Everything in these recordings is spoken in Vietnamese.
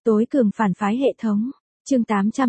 Tối cường phản phái hệ thống. Chương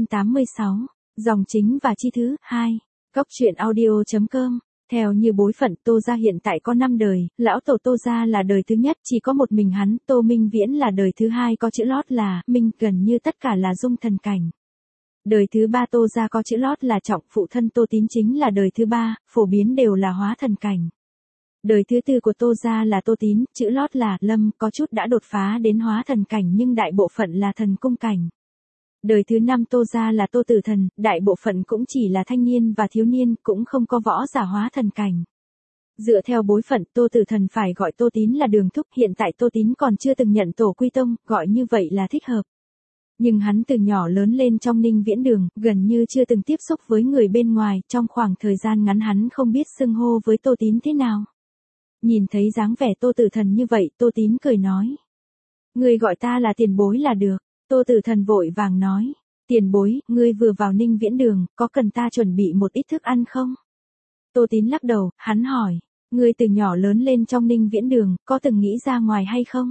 886. Dòng chính và chi thứ 2. Góc truyện audio.com. Theo như bối phận, Tô gia hiện tại có 5 đời, lão tổ Tô gia là đời thứ nhất, chỉ có một mình hắn, Tô Minh Viễn là đời thứ hai, có chữ lót là Minh, gần như tất cả là dung thần cảnh. Đời thứ ba Tô gia có chữ lót là Trọng, phụ thân Tô Tín chính là đời thứ ba, phổ biến đều là hóa thần cảnh. Đời thứ tư của Tô gia là Tô Tín, chữ lót là Lâm, có chút đã đột phá đến hóa thần cảnh nhưng đại bộ phận là thần cung cảnh. Đời thứ năm Tô gia là Tô Tử Thần, đại bộ phận cũng chỉ là thanh niên và thiếu niên, cũng không có võ giả hóa thần cảnh. Dựa theo bối phận, Tô Tử Thần phải gọi Tô Tín là đường thúc, hiện tại Tô Tín còn chưa từng nhận tổ quy tông, gọi như vậy là thích hợp. Nhưng hắn từ nhỏ lớn lên trong Ninh Viễn Đường, gần như chưa từng tiếp xúc với người bên ngoài, trong khoảng thời gian ngắn hắn không biết xưng hô với Tô Tín thế nào. Nhìn thấy dáng vẻ Tô Tử Thần như vậy, Tô Tín cười nói. Ngươi gọi ta là tiền bối là được. Tô Tử Thần vội vàng nói. Tiền bối, ngươi vừa vào Ninh Viễn Đường, có cần ta chuẩn bị một ít thức ăn không? Tô Tín lắc đầu, hắn hỏi. Ngươi từ nhỏ lớn lên trong Ninh Viễn Đường, có từng nghĩ ra ngoài hay không?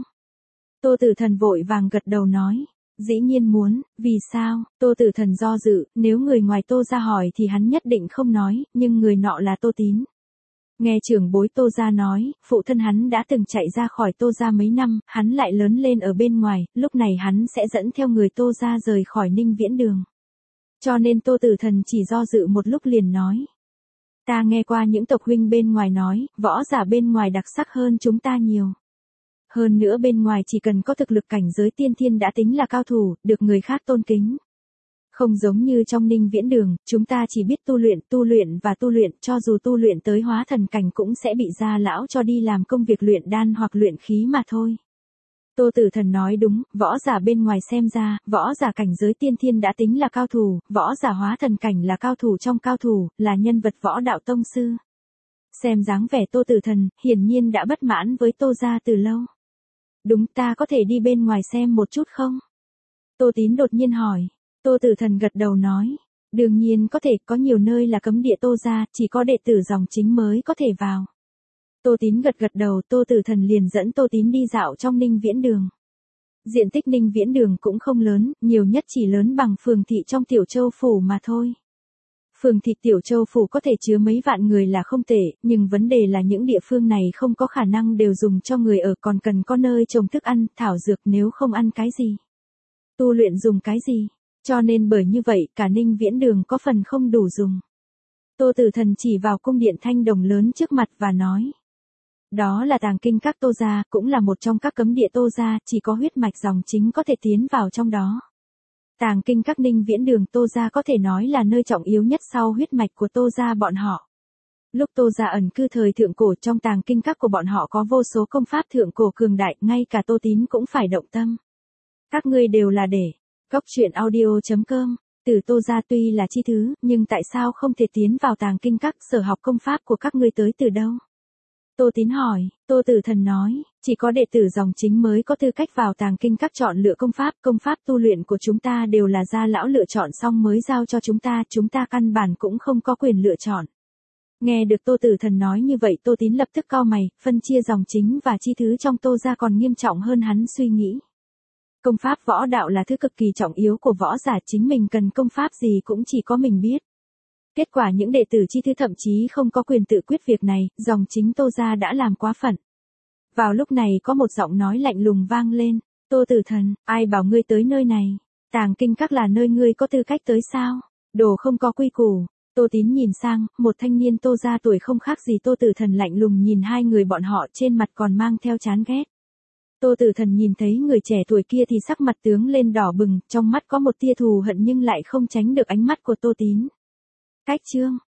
Tô Tử Thần vội vàng gật đầu nói. Dĩ nhiên muốn, vì sao? Tô Tử Thần do dự, nếu người ngoài Tô gia hỏi thì hắn nhất định không nói, nhưng người nọ là Tô Tín. Nghe trưởng bối Tô gia nói, phụ thân hắn đã từng chạy ra khỏi Tô gia mấy năm, hắn lại lớn lên ở bên ngoài, lúc này hắn sẽ dẫn theo người Tô gia rời khỏi Ninh Viễn Đường. Cho nên Tô Tử Thần chỉ do dự một lúc liền nói. Ta nghe qua những tộc huynh bên ngoài nói, võ giả bên ngoài đặc sắc hơn chúng ta nhiều. Hơn nữa bên ngoài chỉ cần có thực lực cảnh giới tiên thiên đã tính là cao thủ, được người khác tôn kính. Không giống như trong Ninh Viễn Đường, chúng ta chỉ biết tu luyện và tu luyện, cho dù tu luyện tới hóa thần cảnh cũng sẽ bị gia lão cho đi làm công việc luyện đan hoặc luyện khí mà thôi. Tô Tử Thần nói đúng, võ giả bên ngoài xem ra, võ giả cảnh giới tiên thiên đã tính là cao thủ, võ giả hóa thần cảnh là cao thủ trong cao thủ, là nhân vật võ đạo tông sư. Xem dáng vẻ Tô Tử Thần, hiển nhiên đã bất mãn với Tô gia từ lâu. Đúng, ta có thể đi bên ngoài xem một chút không? Tô Tín đột nhiên hỏi. Tô Tử Thần gật đầu nói. Đương nhiên có thể, có nhiều nơi là cấm địa Tô gia, chỉ có đệ tử dòng chính mới có thể vào. Tô Tín gật đầu, Tô Tử Thần liền dẫn Tô Tín đi dạo trong Ninh Viễn Đường. Diện tích Ninh Viễn Đường cũng không lớn, nhiều nhất chỉ lớn bằng phường thị trong Tiểu Châu Phủ mà thôi. Phường thị Tiểu Châu Phủ có thể chứa mấy vạn người là không tệ, nhưng vấn đề là những địa phương này không có khả năng đều dùng cho người ở, còn cần có nơi trồng thức ăn, thảo dược, nếu không ăn cái gì. Tu luyện dùng cái gì? Cho nên bởi như vậy, cả Ninh Viễn Đường có phần không đủ dùng. Tô Tử Thần chỉ vào cung điện thanh đồng lớn trước mặt và nói. Đó là tàng kinh các Tô gia, cũng là một trong các cấm địa Tô gia, chỉ có huyết mạch dòng chính có thể tiến vào trong đó. Tàng kinh các Ninh Viễn Đường Tô gia có thể nói là nơi trọng yếu nhất sau huyết mạch của Tô gia bọn họ. Lúc Tô gia ẩn cư thời thượng cổ, trong tàng kinh các của bọn họ có vô số công pháp thượng cổ cường đại, ngay cả Tô Tín cũng phải động tâm. Các ngươi đều là để. Góc truyện audio.com. Từ Tô gia tuy là chi thứ, nhưng tại sao không thể tiến vào tàng kinh các, sở học công pháp của các ngươi tới từ đâu? Tô Tín hỏi. Tô Tử Thần nói, chỉ có đệ tử dòng chính mới có tư cách vào tàng kinh các chọn lựa công pháp tu luyện của chúng ta đều là gia lão lựa chọn xong mới giao cho chúng ta căn bản cũng không có quyền lựa chọn. Nghe được Tô Tử Thần nói như vậy, Tô Tín lập tức cau mày, phân chia dòng chính và chi thứ trong Tô gia còn nghiêm trọng hơn hắn suy nghĩ. Công pháp võ đạo là thứ cực kỳ trọng yếu của võ giả, chính mình cần công pháp gì cũng chỉ có mình biết. Kết quả những đệ tử chi thứ thậm chí không có quyền tự quyết việc này, dòng chính Tô gia đã làm quá phận. Vào lúc này có một giọng nói lạnh lùng vang lên. Tô Tử Thần, ai bảo ngươi tới nơi này? Tàng kinh các là nơi ngươi có tư cách tới sao? Đồ không có quy củ. Tô Tín nhìn sang, một thanh niên Tô gia tuổi không khác gì Tô Tử Thần lạnh lùng nhìn hai người bọn họ, trên mặt còn mang theo chán ghét. Tô Tử Thần nhìn thấy người trẻ tuổi kia thì sắc mặt tướng lên đỏ bừng, trong mắt có một tia thù hận nhưng lại không tránh được ánh mắt của Tô Tín. Cách chương.